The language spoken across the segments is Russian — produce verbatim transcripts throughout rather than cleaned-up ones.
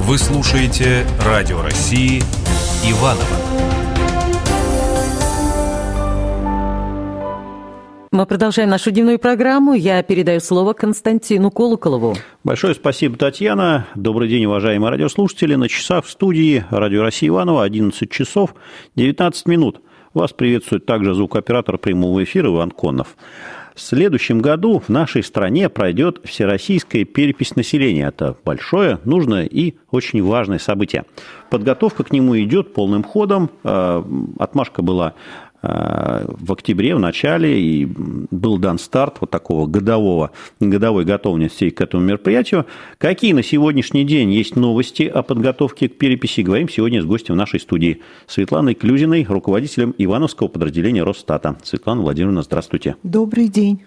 Вы слушаете Радио России Иваново. Мы продолжаем нашу дневную программу. Я передаю слово Константину Колоколову. Большое спасибо, Татьяна. Добрый день, уважаемые радиослушатели. На часах в студии Радио России Иваново одиннадцать часов девятнадцать минут. Вас приветствует также звукооператор прямого эфира Иван Коннов. В следующем году в нашей стране пройдет всероссийская перепись населения. Это большое, нужное и очень важное событие. Подготовка к нему идет полным ходом. Отмашка была в октябре, в начале, и был дан старт вот такого годового, годовой готовности к этому мероприятию. Какие на сегодняшний день есть новости о подготовке к переписи, говорим сегодня с гостем нашей студии Светланой Клюзиной, руководителем Ивановского подразделения Росстата. Светлана Владимировна, здравствуйте. Добрый день.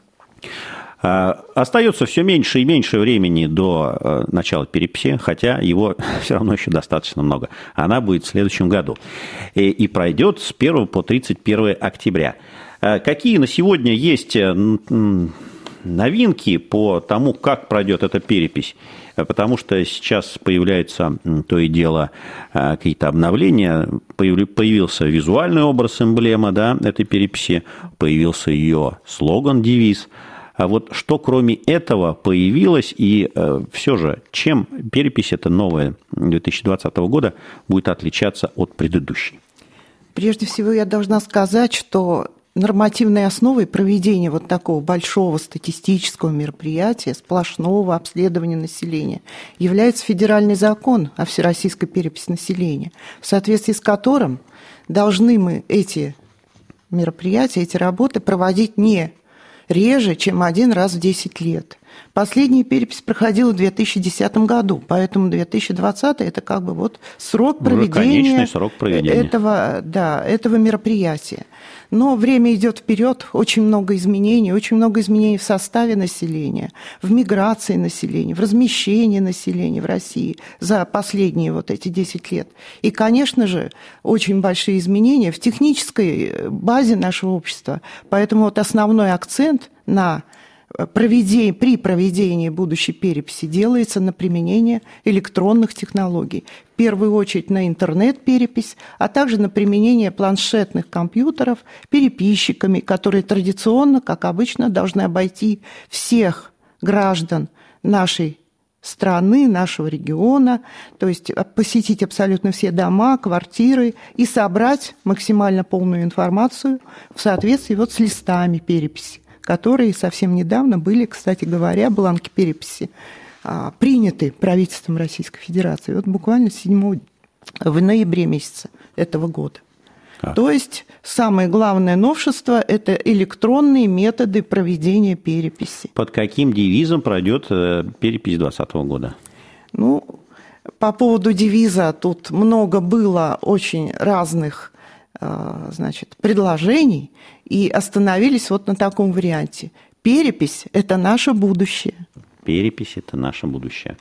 Остается все меньше и меньше времени до начала переписи, хотя его все равно еще достаточно много. Она будет в следующем году и, и пройдет с первого по тридцать первое октября. Какие на сегодня есть новинки по тому, как пройдет эта перепись? Потому что сейчас появляются то и дело какие-то обновления. Появился визуальный образ, эмблема, да, этой переписи, появился ее слоган, девиз. А вот что кроме этого появилось, и э, все же, чем перепись эта новая две тысячи двадцатого года будет отличаться от предыдущей? Прежде всего я должна сказать, что нормативной основой проведения вот такого большого статистического мероприятия, сплошного обследования населения, является федеральный закон о всероссийской переписи населения, в соответствии с которым должны мы эти мероприятия, эти работы проводить не реже, чем один раз в десять лет. Последняя перепись проходила в две тысячи десятом году, поэтому две тысячи двадцатый – это как бы вот срок проведения, срок проведения. Этого, да, этого мероприятия. Но время идет вперед, очень много изменений, очень много изменений в составе населения, в миграции населения, в размещении населения в России за последние вот эти десять лет. И, конечно же, очень большие изменения в технической базе нашего общества. Поэтому вот основной акцент на Проведение, при проведении будущей переписи делается на применение электронных технологий. В первую очередь на интернет-перепись, а также на применение планшетных компьютеров переписчиками, которые традиционно, как обычно, должны обойти всех граждан нашей страны, нашего региона, то есть посетить абсолютно все дома, квартиры и собрать максимально полную информацию в соответствии вот с листами переписи, которые совсем недавно были, кстати говоря, бланки переписи, приняты правительством Российской Федерации, вот буквально седьмого в ноябре месяца этого года. А. То есть самое главное новшество – это электронные методы проведения переписи. Под каким девизом пройдет перепись двадцатого года? Ну, по поводу девиза тут много было очень разных, значит, предложений, и остановились вот на таком варианте. Перепись – это наше будущее. Перепись – это наше будущее.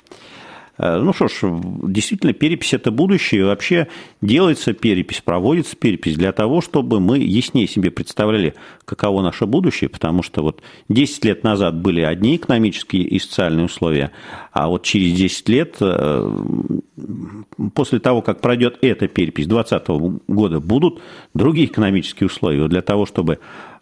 Ну что ж, действительно, перепись – это будущее. Вообще делается перепись, проводится перепись для того, чтобы мы яснее себе представляли, каково наше будущее, потому что вот десять лет назад были одни экономические и социальные условия, а вот через десять лет, после того, как пройдет эта перепись двадцатого года, будут другие экономические условия. Для того, чтобы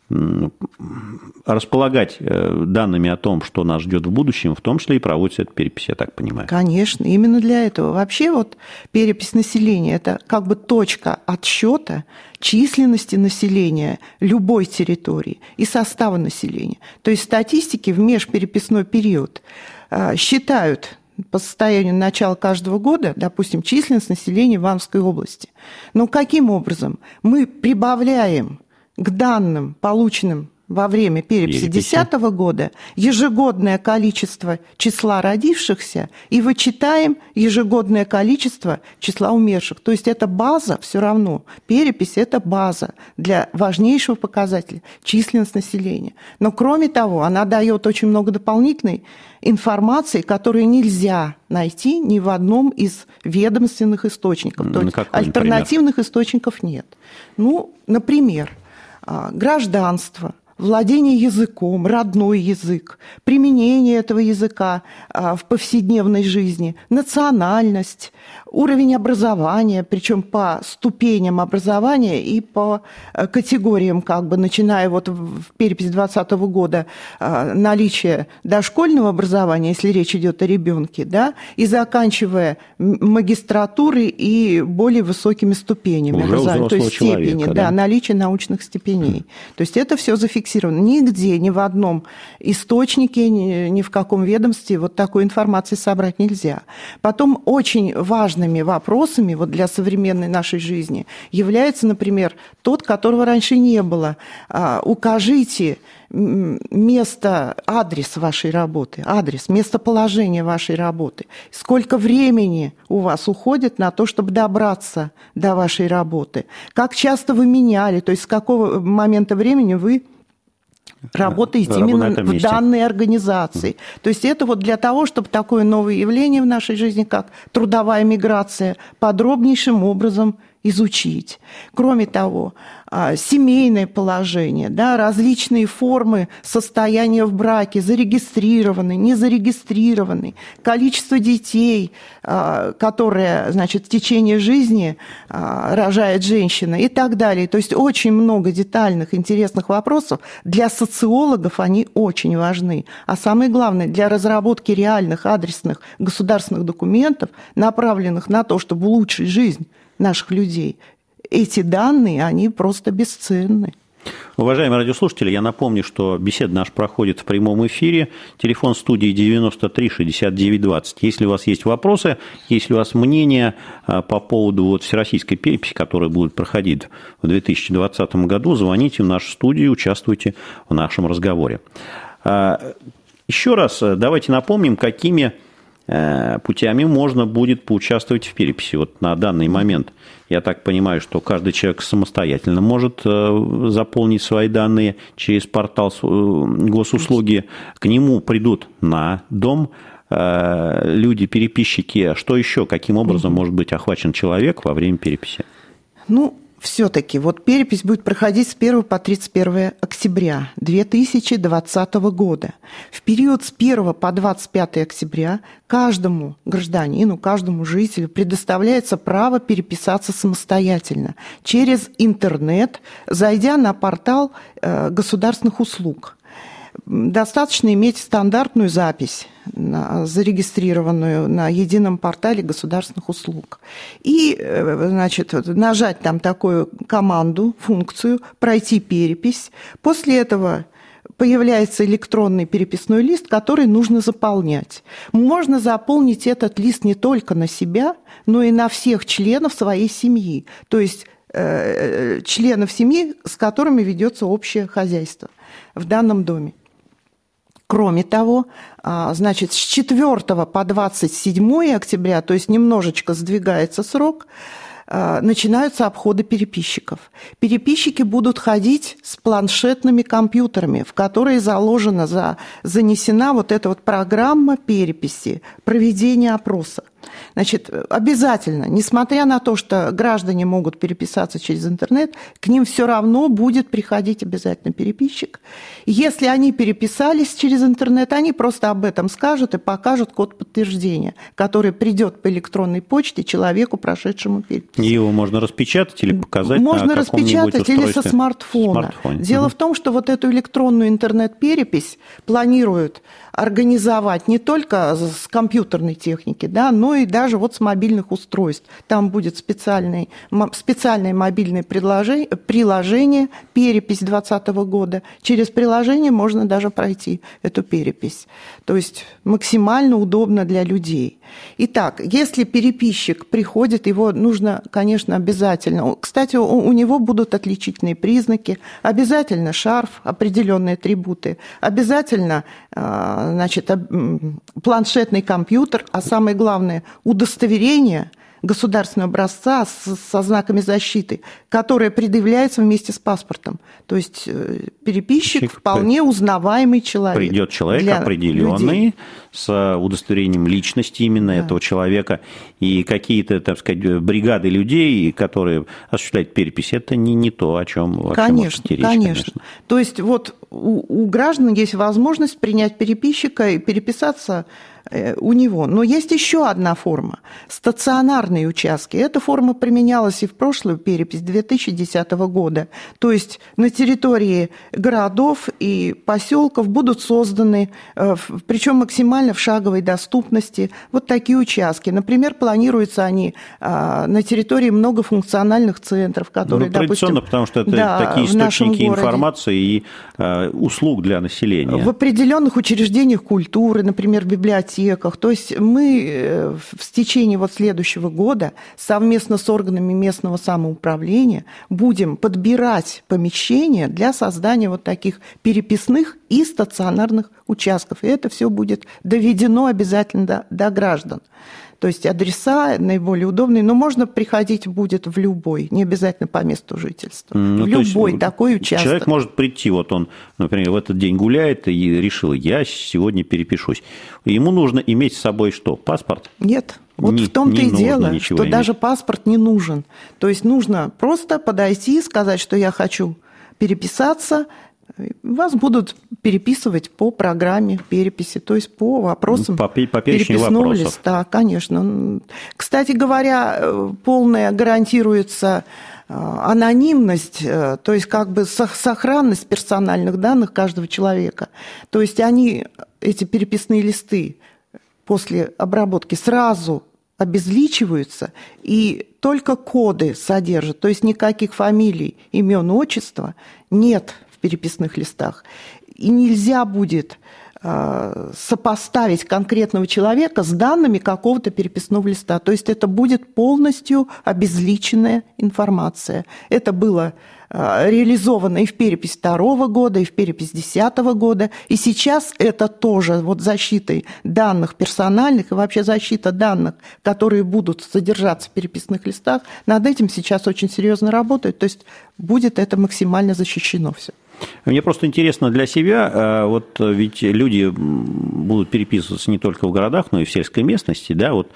располагать данными о том, что нас ждет в будущем, в том числе и проводится эта перепись, я так понимаю. Конечно, именно для этого. Вообще вот перепись населения – это как бы точка отсчета численности населения любой территории и состава населения. То есть статистики в межпереписной период считают по состоянию начала каждого года, допустим, численность населения Ивановской области. Но каким образом? Мы прибавляем к данным, полученным во время переписи две тысячи десятого года, ежегодное количество числа родившихся и вычитаем ежегодное количество числа умерших. То есть это база все равно. Перепись – это база для важнейшего показателя – численность населения. Но кроме того, она дает очень много дополнительной информации, которую нельзя найти ни в одном из ведомственных источников. Ну, То есть какой, альтернативных например? источников нет. Ну, например, гражданство, владение языком, родной язык, применение этого языка в повседневной жизни, национальность, уровень образования, причем по ступеням образования и по категориям, как бы, начиная вот в перепись двадцатого года наличие дошкольного образования, если речь идет о ребенке, да, и заканчивая магистратурой и более высокими ступенями образования, то есть степени, да, да, наличие научных степеней. То есть это все зафиксировано. Нигде, ни в одном источнике, ни, ни в каком ведомстве вот такой информации собрать нельзя. Потом очень важными вопросами вот для современной нашей жизни является, например, тот, которого раньше не было. Укажите место, адрес вашей работы, адрес, местоположение вашей работы. Сколько времени у вас уходит на то, чтобы добраться до вашей работы? Как часто вы меняли, то есть с какого момента времени вы работаете именно в данной организации. То есть это вот для того, чтобы такое новое явление в нашей жизни, как трудовая миграция, подробнейшим образом изучить. Кроме того, семейное положение, да, различные формы состояния в браке, зарегистрированный, незарегистрированный, количество детей, которые, значит, в течение жизни рожает женщина и так далее. То есть очень много детальных, интересных вопросов. Для социологов они очень важны. А самое главное, для разработки реальных адресных государственных документов, направленных на то, чтобы улучшить жизнь наших людей, эти данные, они просто бесценны. Уважаемые радиослушатели, я напомню, что беседа наша проходит в прямом эфире. Телефон студии девяносто три шестьдесят девять двадцать. Если у вас есть вопросы, если у вас мнение по поводу вот всероссийской переписи, которая будет проходить в две тысячи двадцатом году, звоните в нашу студию, участвуйте в нашем разговоре. Еще раз давайте напомним, какими путями можно будет поучаствовать в переписи. Вот на данный момент я так понимаю, что каждый человек самостоятельно может заполнить свои данные через портал госуслуги. К нему придут на дом люди-переписчики. Что еще? Каким образом может быть охвачен человек во время переписи? Ну, все-таки вот перепись будет проходить с первого по тридцать первое октября две тысячи двадцатого года. В период с первого по двадцать пятое октября каждому гражданину, каждому жителю предоставляется право переписаться самостоятельно через интернет, зайдя на портал государственных услуг. Достаточно иметь стандартную запись, зарегистрированную на едином портале государственных услуг. И, значит, нажать там такую команду, функцию, пройти перепись. После этого появляется электронный переписной лист, который нужно заполнять. Можно заполнить этот лист не только на себя, но и на всех членов своей семьи. То есть э, членов семьи, с которыми ведется общее хозяйство в данном доме. Кроме того, значит, с четвёртого по двадцать седьмое октября, то есть немножечко сдвигается срок, начинаются обходы переписчиков. Переписчики будут ходить с планшетными компьютерами, в которые заложена, за, занесена вот эта вот программа переписи, проведения опроса. Значит, обязательно, несмотря на то, что граждане могут переписаться через интернет, к ним все равно будет приходить обязательно переписчик. Если они переписались через интернет, они просто об этом скажут и покажут код подтверждения, который придет по электронной почте человеку, прошедшему перепись. Его можно распечатать или показать можно на распечатать или со смартфона. Дело угу. в том, что вот эту электронную интернет-перепись планируют организовать не только с компьютерной техники, да, но и даже вот с мобильных устройств. Там будет специальное, специальное мобильное приложение, приложение перепись двадцатого года. Через приложение можно даже пройти эту перепись. То есть максимально удобно для людей. Итак, если переписчик приходит, его нужно, конечно, обязательно. Кстати, у, у него будут отличительные признаки. Обязательно шарф, определенные атрибуты. Обязательно, значит, планшетный компьютер, а самое главное, удостоверение государственного образца со знаками защиты, которое предъявляется вместе с паспортом. То есть переписчик Чик, вполне узнаваемый человек. Придет человек определенный людей. С удостоверением личности именно да. этого человека, и какие-то, так сказать, бригады людей, которые осуществляют перепись, это не, не то, о чем вообще конечно, может идти речь. Конечно, конечно. То есть вот у, у граждан есть возможность принять переписчика и переписаться у него. Но есть еще одна форма – стационарные участки. Эта форма применялась и в прошлую перепись две тысячи десятого года. То есть на территории городов и поселков будут созданы, причем максимально в шаговой доступности, вот такие участки. Например, планируются они на территории многофункциональных центров, которые, ну, традиционно, допустим, потому что это да, такие источники информации и э, услуг для населения. В определенных учреждениях культуры, например, в библиотеках. То есть мы в течение вот следующего года совместно с органами местного самоуправления будем подбирать помещения для создания вот таких переписных и стационарных участков. И это все будет доведено обязательно до, до граждан. То есть адреса наиболее удобные, но можно приходить будет в любой, не обязательно по месту жительства. Ну, в любой такой участок. Человек может прийти, вот он, например, в этот день гуляет и решил, я сегодня перепишусь. Ему нужно иметь с собой что, паспорт? Нет. Вот не, в том-то и дело, что иметь. Даже паспорт не нужен. То есть нужно просто подойти и сказать, что я хочу переписаться. Вас будут переписывать по программе переписи, то есть по вопросам по, по переписного вопросов. Листа, конечно. Кстати говоря, полная гарантируется анонимность, то есть как бы сохранность персональных данных каждого человека. То есть они, эти переписные листы, после обработки сразу обезличиваются, и только коды содержат, то есть никаких фамилий, имен, отчества нет в переписных листах. И нельзя будет э, сопоставить конкретного человека с данными какого-то переписного листа. То есть это будет полностью обезличенная информация. Это было э, реализовано и в перепись второго года, и в перепись десятого года. И сейчас это тоже вот защитой данных персональных и вообще защита данных, которые будут содержаться в переписных листах, над этим сейчас очень серьезно работают. То есть будет это максимально защищено все. Мне просто интересно для себя, вот ведь люди будут переписываться не только в городах, но и в сельской местности, да, вот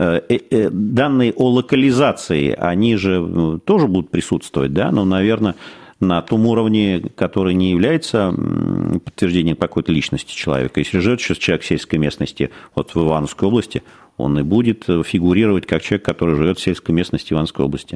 данные о локализации, они же тоже будут присутствовать, да, но, наверное, на том уровне, который не является подтверждением какой-то личности человека. Если живет сейчас человек в сельской местности, вот в Ивановской области, он и будет фигурировать как человек, который живет в сельской местности Ивановской области.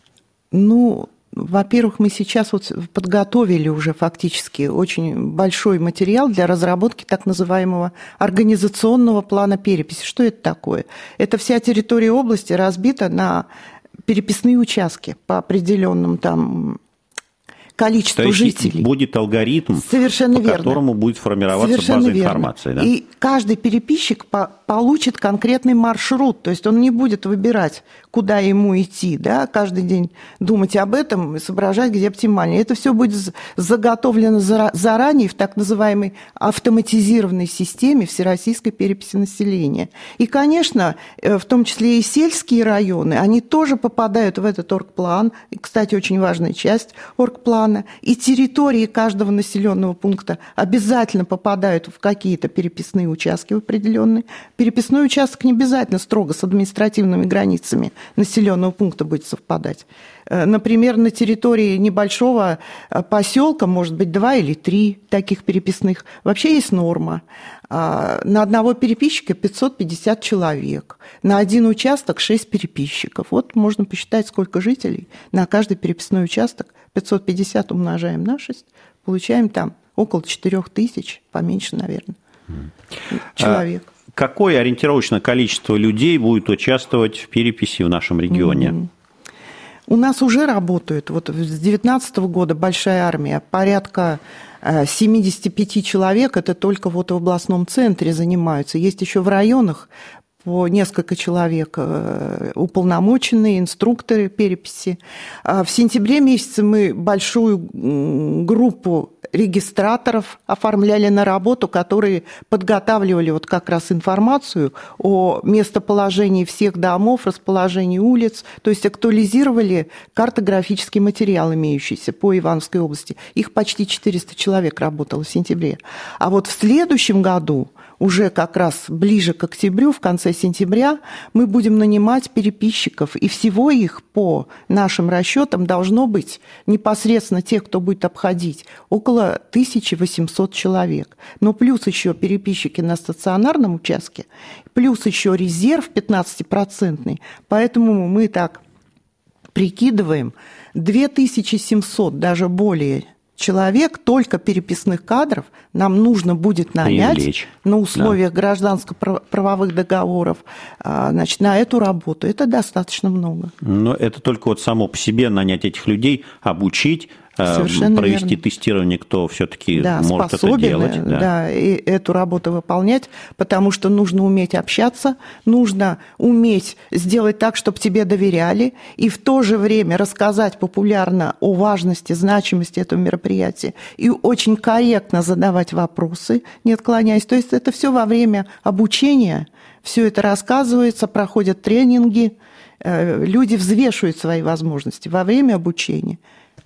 Ну, во-первых, мы сейчас вот подготовили уже фактически очень большой материал для разработки так называемого организационного плана переписи. Что это такое? Это вся территория области разбита на переписные участки по определенным там количеству То есть жителей. Будет алгоритм, Совершенно по верно. которому будет формироваться Совершенно база верно. информации. Да? И каждый переписчик по- получит конкретный маршрут, то есть он не будет выбирать, куда ему идти, да, каждый день думать об этом и соображать, где оптимальнее. Это все будет заготовлено заранее в так называемой автоматизированной системе всероссийской переписи населения. И, конечно, в том числе и сельские районы, они тоже попадают в этот оргплан, и, кстати, очень важная часть оргплана, и территории каждого населенного пункта обязательно попадают в какие-то переписные участки определенные. Переписной участок не обязательно строго с административными границами населенного пункта будет совпадать. Например, на территории небольшого поселка может быть два или три таких переписных. Вообще есть норма. На одного переписчика пятьсот пятьдесят человек, на один участок шесть переписчиков. Вот можно посчитать, сколько жителей на каждый переписной участок. пятьсот пятьдесят умножаем на шесть, получаем там около четырех тысяч, поменьше, наверное, человек. А какое ориентировочное количество людей будет участвовать в переписи в нашем регионе? Mm-hmm. У нас уже работают, вот с две тысячи девятнадцатого года большая армия, порядка семьдесят пять человек, это только вот в областном центре занимаются. Есть еще в районах по несколько человек уполномоченные, инструкторы переписи. В сентябре месяце мы большую группу регистраторов оформляли на работу, которые подготавливали вот как раз информацию о местоположении всех домов, расположении улиц, то есть актуализировали картографический материал, имеющийся по Ивановской области. Их почти четыреста человек работало в сентябре. А вот в следующем году, уже как раз ближе к октябрю, в конце сентября, мы будем нанимать переписчиков, и всего их по нашим расчетам должно быть непосредственно тех, кто будет обходить, около около тысяча восемьсот человек. Но плюс еще переписчики на стационарном участке, плюс еще резерв пятнадцатипроцентный. Поэтому мы так прикидываем, две тысячи семьсот, даже более человек, только переписных кадров нам нужно будет нанять Привлечь. на условиях Да. гражданско-правовых договоров, значит, на эту работу. Это достаточно много. Но это только вот само по себе нанять этих людей, обучить, Совершенно провести верно. тестирование, кто все-таки Да, может это способен, делать. да, да, и эту работу выполнять, потому что нужно уметь общаться, нужно уметь сделать так, чтобы тебе доверяли, и в то же время рассказать популярно о важности, значимости этого мероприятия, и очень корректно задавать вопросы, не отклоняясь. То есть это все во время обучения, все это рассказывается, проходят тренинги, люди взвешивают свои возможности во время обучения.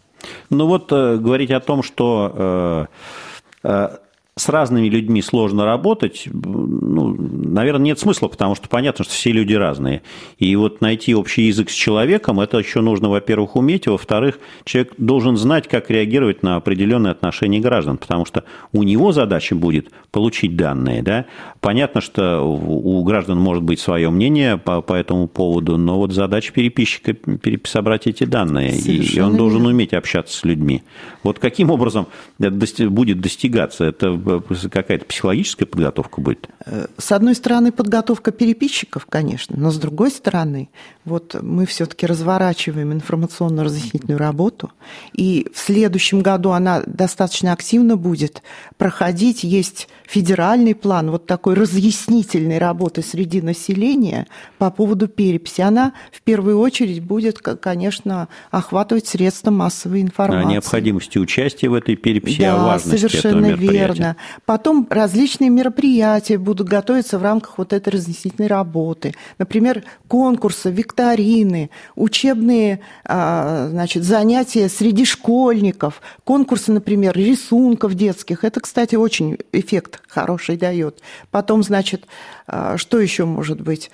Ну вот э, говорить о том, что э, э, с разными людьми сложно работать, ну, наверное, нет смысла, потому что понятно, что все люди разные. И вот найти общий язык с человеком, это еще нужно, во-первых, уметь, а во-вторых, человек должен знать, как реагировать на определенные отношения граждан, потому что у него задача будет получить данные. Да? Понятно, что у граждан может быть свое мнение по, по этому поводу, но вот задача переписчика – собрать эти данные, и он должен верно. уметь общаться с людьми. Вот каким образом это будет достигаться? Это какая-то психологическая подготовка будет? С одной стороны, подготовка переписчиков, конечно, но с другой стороны, вот мы все-таки разворачиваем информационно-разъяснительную работу, и в следующем году она достаточно активно будет проходить. Есть федеральный план вот такой разъяснительной работы среди населения по поводу переписи. Она в первую очередь будет, конечно, охватывать средства массовой информации. О необходимости участия в этой переписи, да, о важности этого мероприятия. Верно. Потом различные мероприятия будут готовиться в рамках вот этой разъяснительной работы. Например, конкурсы, викторины, учебные, значит, занятия среди школьников, конкурсы, например, рисунков детских. Это, кстати, очень эффект хороший дает. Потом, значит, что еще может быть?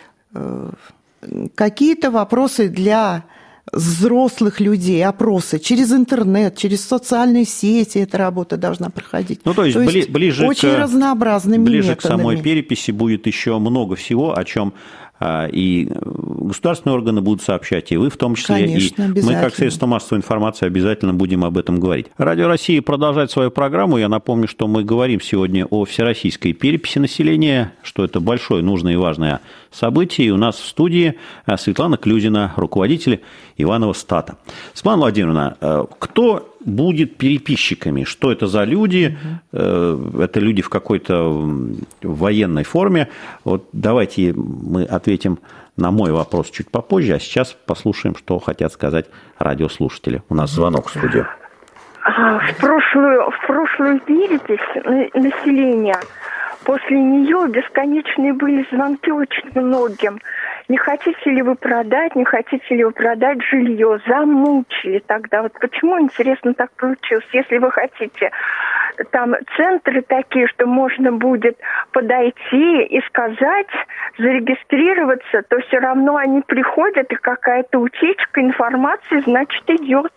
Какие-то вопросы для взрослых людей, опросы через интернет, через социальные сети эта работа должна проходить. Ну, то есть, то бли, есть ближе, очень к, разнообразными ближе методами. к самой переписи будет еще много всего, о чем и государственные органы будут сообщать, и вы в том числе. Конечно, и мы, как средство массовой информации, обязательно будем об этом говорить. Радио России продолжает свою программу. Я напомню, что мы говорим сегодня о всероссийской переписи населения, что это большое, нужное и важное событие. И у нас в студии Светлана Клюзина, руководитель Иваново стата. Светлана Владимировна, кто будет переписчиками? Что это за люди? Угу. Это люди в какой-то военной форме. Вот давайте мы ответим на мой вопрос чуть попозже, а сейчас послушаем, что хотят сказать радиослушатели. У нас звонок в студию. В прошлую, в прошлую перепись населения, после нее бесконечные были звонки очень многим. Не хотите ли вы продать, не хотите ли вы продать жилье? Замучили тогда. Вот почему, интересно, так получилось? Если вы хотите, там центры такие, что можно будет подойти и сказать, зарегистрироваться, то все равно они приходят, и какая-то утечка информации, значит, идет.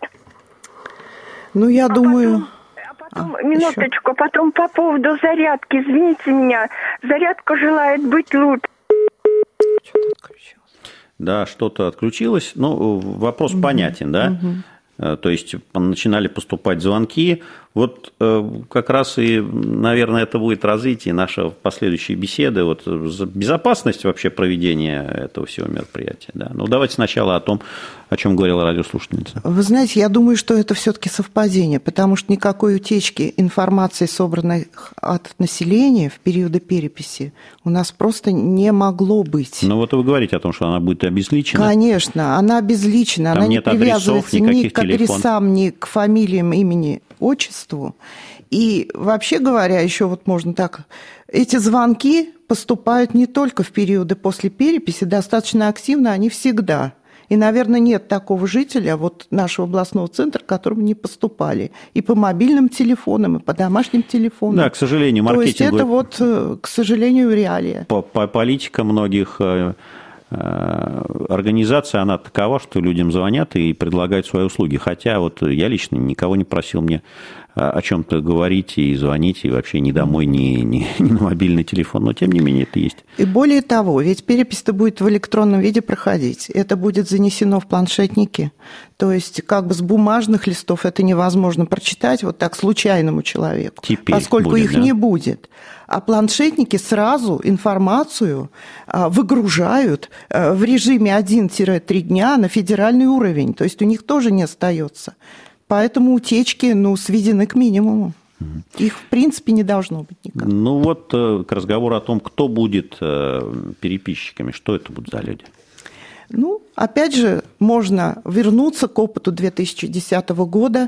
Ну, я а думаю... Потом, а потом, а, минуточку, еще. Потом по поводу зарядки, извините меня, зарядка желает быть лучше. Что-то отключилось. Да, что-то отключилось. Ну, вопрос угу. понятен, да? Угу. То есть начинали поступать звонки. Вот как раз и, наверное, это будет развитие нашей последующей беседы. Вот безопасность вообще проведения этого всего мероприятия. Да? Ну, давайте сначала о том, о чем говорила радиослушательница. Вы знаете, я думаю, что это все-таки совпадение, потому что никакой утечки информации, собранной от населения в периоды переписи, у нас просто не могло быть. Ну, вот вы говорите о том, что она будет обезличена. Конечно, она обезличена, Там она не нет адресов, привязывается ни к адресам, ни к фамилиям, имени, отчеству. И вообще говоря, еще вот можно так, эти звонки поступают не только в периоды после переписи, достаточно активно они всегда. И, наверное, нет такого жителя вот нашего областного центра, которому не поступали. И по мобильным телефонам, и по домашним телефонам. Да, к сожалению, маркетинг. То есть это вот, к сожалению, реалия. По, по политика многих организация, она такова, что людям звонят и предлагают свои услуги. Хотя вот я лично никого не просил мне о чем-то говорить и звонить, и вообще ни домой, ни, ни, ни на мобильный телефон, но тем не менее это есть. И более того, ведь перепись-то будет в электронном виде проходить, это будет занесено в планшетники, то есть как бы с бумажных листов это невозможно прочитать вот так случайному человеку, Теперь поскольку будет, их да? не будет. А планшетники сразу информацию выгружают в режиме один-три дня на федеральный уровень, то есть у них тоже не остается. Поэтому утечки, ну, сведены к минимуму. Их, в принципе, не должно быть никак. Ну вот к разговору о том, кто будет переписчиками, что это будут за люди? Ну, опять же, можно вернуться к опыту две тысячи десятого года.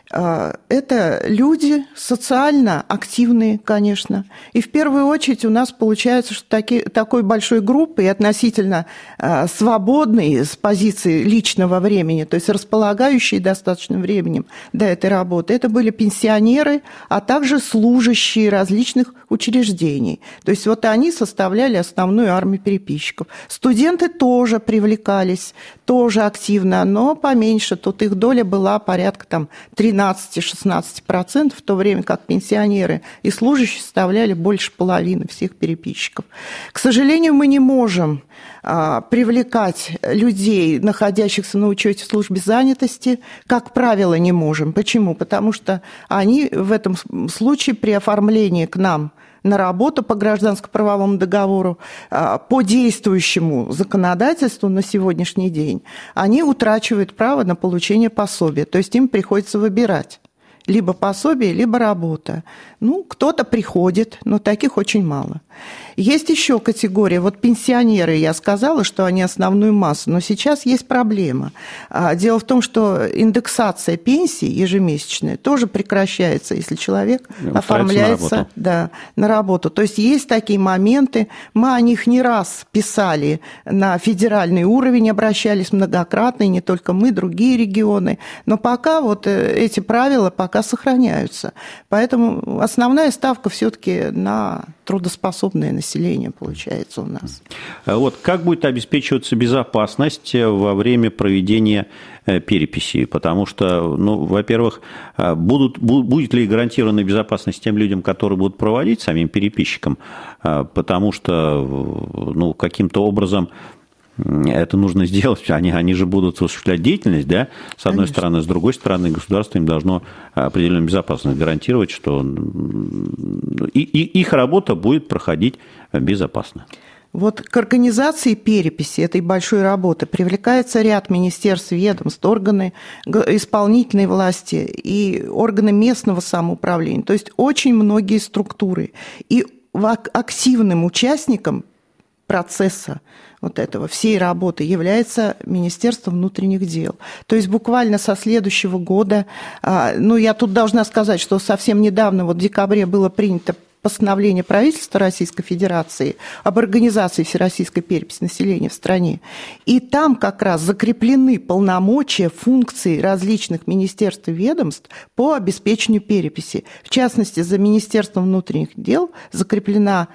Это люди социально активные, конечно. И в первую очередь у нас получается, что таки, такой большой группой и относительно свободной с позиции личного времени, то есть располагающие достаточным временем до этой работы, это были пенсионеры, а также служащие различных учреждений. То есть вот они составляли основную армию переписчиков. Студенты тоже привлекались, тоже активно, но поменьше. Тут их доля была порядка там тринадцать-шестнадцать процентов, в то время как пенсионеры и служащие составляли больше половины всех переписчиков. К сожалению, мы не можем а, привлекать людей, находящихся на учете в службе занятости, как правило, не можем. Почему? Потому что они в этом случае при оформлении к нам на работу по гражданско-правовому договору, по действующему законодательству на сегодняшний день, они утрачивают право на получение пособия. То есть им приходится выбирать либо пособие, либо работа. Ну, кто-то приходит, но таких очень мало. Есть еще категория, вот пенсионеры, я сказала, что они основную массу, но сейчас есть проблема. Дело в том, что индексация пенсии ежемесячная тоже прекращается, если человек Устраивается оформляется на да, на работу. То есть есть такие моменты, мы о них не раз писали на федеральный уровень, обращались многократно, и не только мы, другие регионы, но пока вот эти правила пока сохраняются. Поэтому основная ставка все-таки на трудоспособное население получается у нас. Вот как будет обеспечиваться безопасность во время проведения переписи? Потому что, ну, во-первых, будут, будет ли гарантирована безопасность тем людям, которые будут проводить самим переписчикам? Потому что, ну, каким-то образом это нужно сделать, они, они же будут осуществлять деятельность, да, с одной Конечно. стороны, с другой стороны, государство им должно определенную безопасность гарантировать, что и, и их работа будет проходить безопасно. Вот к организации переписи этой большой работы привлекается ряд министерств, ведомств, органы исполнительной власти и органы местного самоуправления, то есть очень многие структуры. И активным участником процесса вот этого, всей работы является Министерство внутренних дел. То есть буквально со следующего года, ну, я тут должна сказать, что совсем недавно, вот в декабре было принято постановление правительства Российской Федерации об организации всероссийской переписи населения в стране. И там как раз закреплены полномочия, функции различных министерств и ведомств по обеспечению переписи. В частности, за Министерством внутренних дел закреплена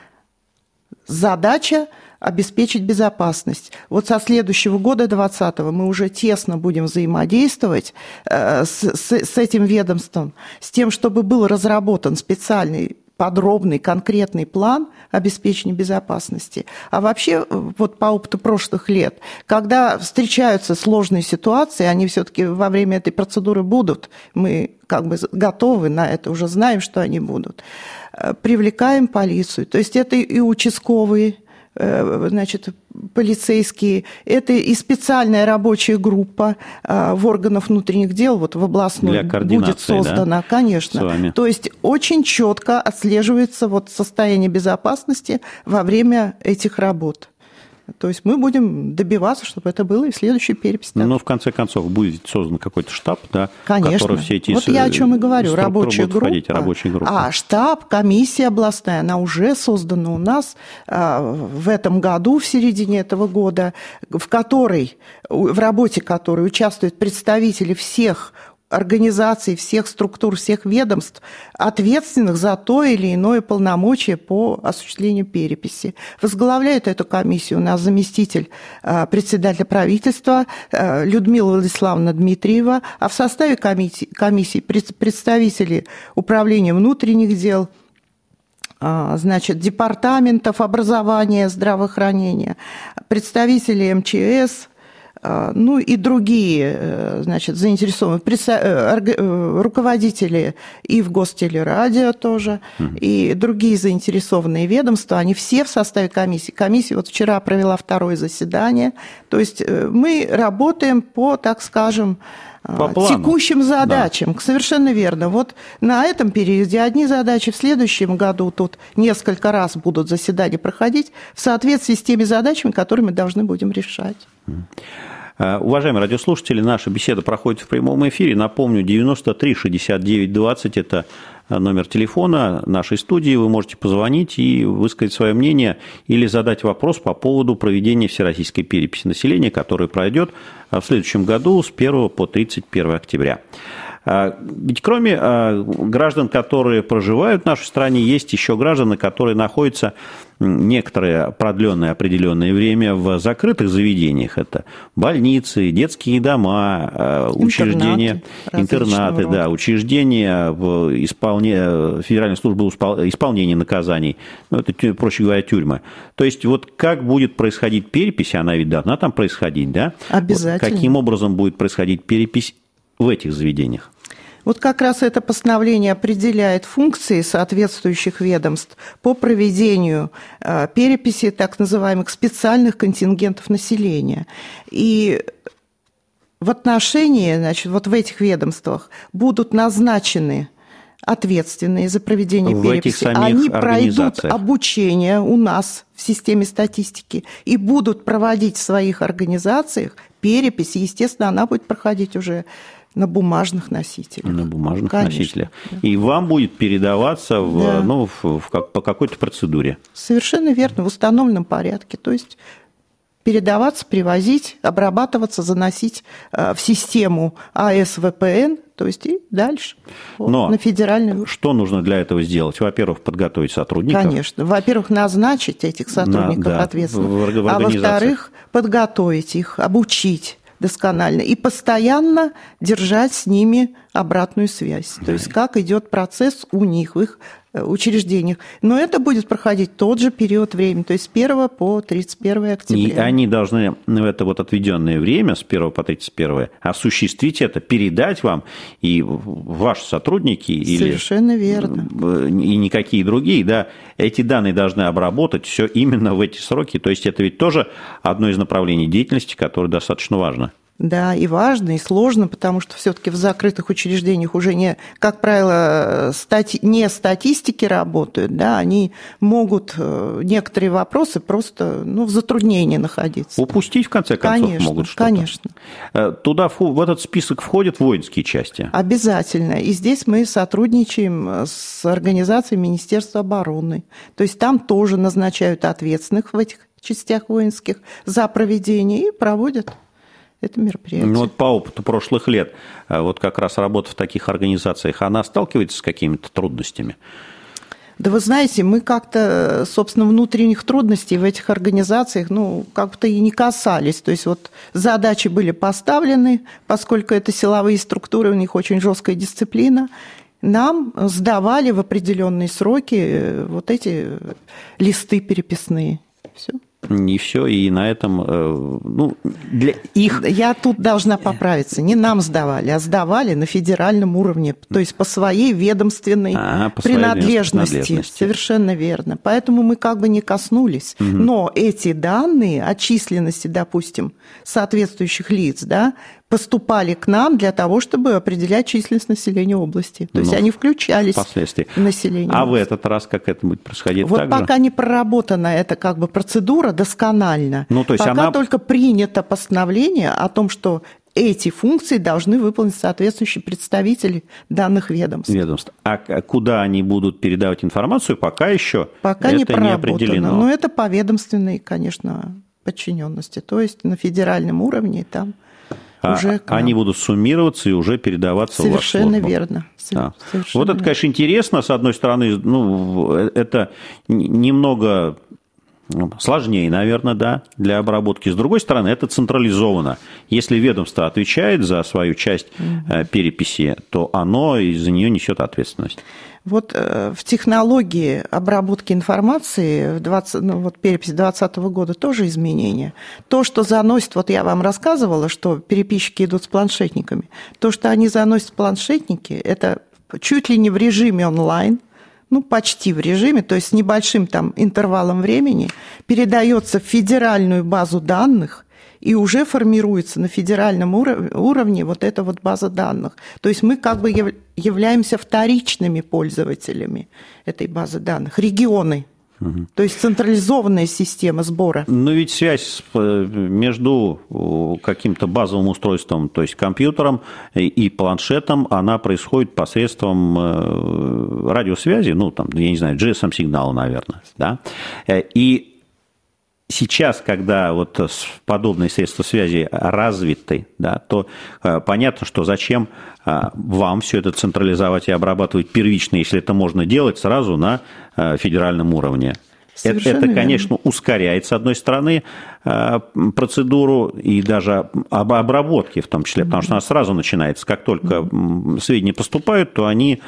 задача обеспечить безопасность. Вот со следующего года, двадцатого, мы уже тесно будем взаимодействовать с, с, с этим ведомством, с тем, чтобы был разработан специальный подробный, конкретный план обеспечения безопасности. А вообще, вот по опыту прошлых лет, когда встречаются сложные ситуации, они все-таки во время этой процедуры будут, мы как бы готовы на это, уже знаем, что они будут, привлекаем полицию. То есть это и участковые, значит, полицейские, это и специальная рабочая группа в органах внутренних дел, вот в областной будет создана, да? Конечно. То есть очень четко отслеживается вот состояние безопасности во время этих работ. То есть мы будем добиваться, чтобы это было и в следующей переписи. Но в конце концов будет создан какой-то штаб, да, Конечно. в который все эти вот я о чем и говорю, рабочая группа. Входить, рабочая группа. А штаб, комиссия областная, она уже создана у нас в этом году, в середине этого года, в которой, в работе которой участвуют представители всех организаций, всех структур, всех ведомств, ответственных за то или иное полномочие по осуществлению переписи. Возглавляет эту комиссию у нас заместитель председателя правительства Людмила Владиславовна Дмитриева, а в составе комиссии, комиссии представители Управления внутренних дел, значит, департаментов образования, здравоохранения, представители эм че эс, ну и другие, значит, заинтересованные, руководители и в Гостелерадио тоже, mm-hmm. и другие заинтересованные ведомства, они все в составе комиссии. Комиссия вот вчера провела второе заседание, то есть мы работаем по, так скажем, по текущим задачам. Да. Совершенно верно. Вот на этом периоде одни задачи, в следующем году тут несколько раз будут заседания проходить в соответствии с теми задачами, которые мы должны будем решать. Уважаемые радиослушатели, наша беседа проходит в прямом эфире. Напомню, девяносто три шестьдесят девять двадцать – это номер телефона нашей студии. Вы можете позвонить и высказать свое мнение или задать вопрос по поводу проведения всероссийской переписи населения, которая пройдет в следующем году с первого по тридцать первое октября. Ведь кроме граждан, которые проживают в нашей стране, есть еще граждане, которые находятся некоторое продленное определенное время в закрытых заведениях. Это больницы, детские дома, учреждения, интернаты, да, учреждения в исполне... Федеральной службы исполнения наказаний, ну, это, проще говоря, тюрьмы. То есть вот как будет происходить перепись, она ведь должна там происходить, да? Обязательно. Вот каким образом будет происходить перепись в этих заведениях? Вот как раз это постановление определяет функции соответствующих ведомств по проведению переписи так называемых специальных контингентов населения. И в отношении, значит, вот в этих ведомствах будут назначены ответственные за проведение в переписи. Они пройдут обучение у нас в системе статистики и будут проводить в своих организациях перепись. И, естественно, она будет проходить уже на бумажных носителях. На бумажных Конечно, носителях. Да. И вам будет передаваться в, да. ну, в, в, по какой-то процедуре. Совершенно верно, в установленном порядке. То есть передаваться, привозить, обрабатываться, заносить в систему а эс вэ пэ эн, то есть и дальше вот, Но на федеральную. Что нужно для этого сделать? Во-первых, подготовить сотрудников. Конечно. Во-первых, назначить этих сотрудников на, да, ответственных. В, в а во-вторых, подготовить их, обучить досконально и постоянно держать с ними обратную связь. То есть как идет процесс у них, в их учреждениях. Но это будет проходить тот же период времени, то есть с первого по тридцать первое октября. И они должны в это вот отведенное время, с первого по тридцать первое, осуществить это, передать вам, и ваши сотрудники, Совершенно или верно. И никакие другие, да, эти данные должны обработать все именно в эти сроки. То есть это ведь тоже одно из направлений деятельности, которое достаточно важно. Да, и важно, и сложно, потому что все-таки в закрытых учреждениях уже, не, как правило, стати... не статистики работают, да, они могут некоторые вопросы просто ну, в затруднении находиться. Упустить, в конце концов, конечно, могут что-то. Конечно. Туда, в этот список входят воинские части? Обязательно. И здесь мы сотрудничаем с организацией Министерства обороны. То есть там тоже назначают ответственных в этих частях воинских за проведение и проводят это мероприятие. Ну, вот по опыту прошлых лет, вот как раз работа в таких организациях, она сталкивается с какими-то трудностями? Да вы знаете, мы как-то, собственно, внутренних трудностей в этих организациях, ну, как-то и не касались. То есть вот задачи были поставлены, поскольку это силовые структуры, у них очень жесткая дисциплина, нам сдавали в определенные сроки вот эти листы переписные. Все. И все, и на этом, ну, для их... Я тут должна поправиться. Не нам сдавали, а сдавали на федеральном уровне, то есть по своей ведомственной а, по принадлежности. Своей принадлежности. Совершенно верно. Поэтому мы как бы не коснулись. Угу. Но эти данные о численности, допустим, соответствующих лиц, да, поступали к нам для того, чтобы определять численность населения области. То есть Но они включались в население. А в этот раз как это будет происходить? Вот так пока же? не проработана эта как бы процедура досконально. Ну, то есть пока она... только принято постановление о том, что эти функции должны выполнить соответствующие представители данных ведомств. ведомств. А куда они будут передавать информацию, пока еще пока это не проработано. не определено. Но это по ведомственной, конечно, подчиненности. То есть на федеральном уровне там уже а, они будут суммироваться и уже передаваться Совершенно в вашу службу. Верно. Да. Совершенно Вот это, верно. конечно, интересно. С одной стороны, ну, это немного сложнее, наверное, да, для обработки. С другой стороны, это централизовано. Если ведомство отвечает за свою часть mm-hmm. переписи, то оно из-за нее несет ответственность. Вот в технологии обработки информации в двадцать, ну, вот переписи двадцатого года тоже изменения. То, что заносят, вот я вам рассказывала, что переписчики идут с планшетниками, то, что они заносят в планшетники, это чуть ли не в режиме онлайн, ну, почти в режиме, то есть с небольшим там интервалом времени, передается в федеральную базу данных, и уже формируется на федеральном уровне вот эта вот база данных. То есть мы как бы являемся вторичными пользователями этой базы данных, регионы. Угу. То есть централизованная система сбора. Но ведь связь между каким-то базовым устройством, то есть компьютером и планшетом, она происходит посредством радиосвязи, ну, там, я не знаю, джи эс эм-сигнала, наверное, да, и сейчас, когда вот подобные средства связи развиты, да, то э, понятно, что зачем э, вам все это централизовать и обрабатывать первично, если это можно делать сразу на э, федеральном уровне. Это, это, конечно, ускоряет, с одной стороны, процедуру и даже об обработке в том числе, потому что она сразу начинается. Как только сведения поступают, то они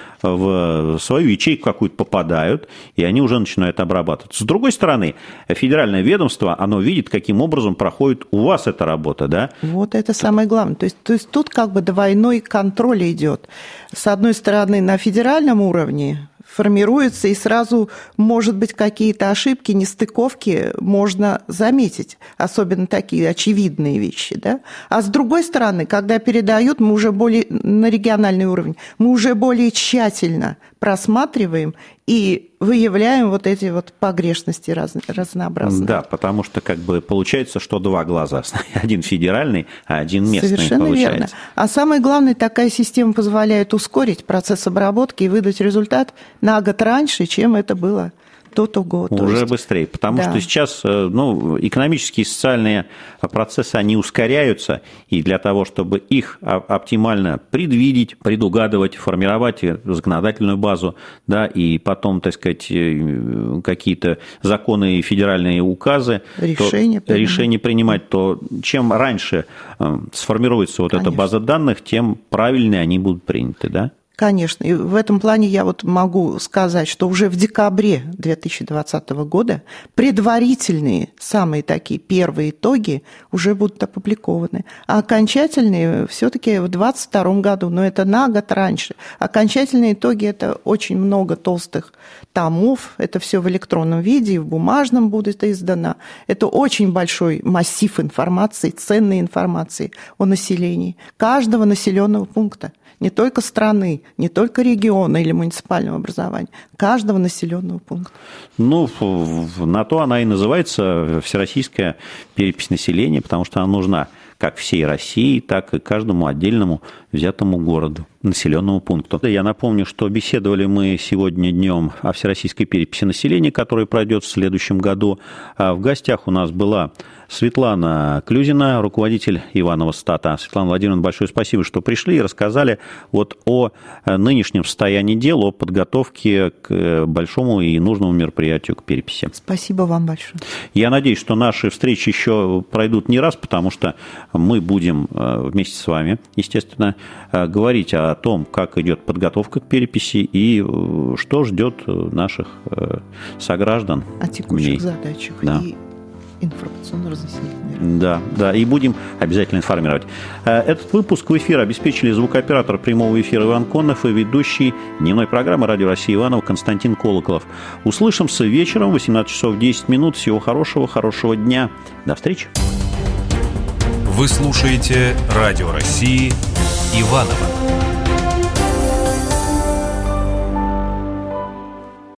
в свою ячейку какую-то попадают, и они уже начинают обрабатываться. С другой стороны, федеральное ведомство, оно видит, каким образом проходит у вас эта работа, да? Вот это самое главное. То есть, то есть тут как бы двойной контроль идет. С одной стороны, на федеральном уровне формируется, и сразу, может быть, какие-то ошибки, нестыковки можно заметить, особенно такие очевидные вещи, да? А с другой стороны, когда передают, мы уже более на региональный уровень, мы уже более тщательно просматриваем и выявляем вот эти вот погрешности раз, разнообразные. Да, потому что как бы получается, что два глаза. Один федеральный, а один местный. Совершенно получается. Верно. А самое главное, такая система позволяет ускорить процесс обработки и выдать результат на год раньше, чем это было до того. Уже есть... быстрее, потому да. что сейчас ну, экономические и социальные процессы, они ускоряются, и для того, чтобы их оптимально предвидеть, предугадывать, формировать законодательную базу, да, и потом, так сказать, какие-то законы и федеральные указы, решения, то, решения принимать, то чем раньше сформируется вот Конечно. Эта база данных, тем правильнее они будут приняты, да? Конечно. И в этом плане я вот могу сказать, что уже в декабре две тысячи двадцатого года предварительные, самые такие первые итоги уже будут опубликованы. А окончательные все-таки в двадцать втором году, но это на год раньше. Окончательные итоги – это очень много толстых томов, это все в электронном виде, и в бумажном будет издано. Это очень большой массив информации, ценной информации о населении каждого населенного пункта. Не только страны, не только региона или муниципального образования, каждого населенного пункта. Ну, на то она и называется всероссийская перепись населения, потому что она нужна как всей России, так и каждому отдельному взятому городу, населенному пункту. Я напомню, что беседовали мы сегодня днем о всероссийской переписи населения, которая пройдет в следующем году. В гостях у нас была Светлана Клюзина, руководитель Иваново стата. Светлана Владимировна, большое спасибо, что пришли и рассказали вот о нынешнем состоянии дел, о подготовке к большому и нужному мероприятию, к переписи. Спасибо вам большое. Я надеюсь, что наши встречи еще пройдут не раз, потому что мы будем вместе с вами, естественно, говорить о том, как идет подготовка к переписи и что ждет наших сограждан. О текущих задачах да. и информационно-разъяснительной. Да, да, и будем обязательно информировать. Этот выпуск в эфир обеспечили звукооператор прямого эфира Иван Коннов и ведущий дневной программы «Радио России» Иваново Константин Колоколов. Услышимся вечером в восемнадцать часов десять минут. Всего хорошего, хорошего дня. До встречи. Вы слушаете «Радио России» Иваново.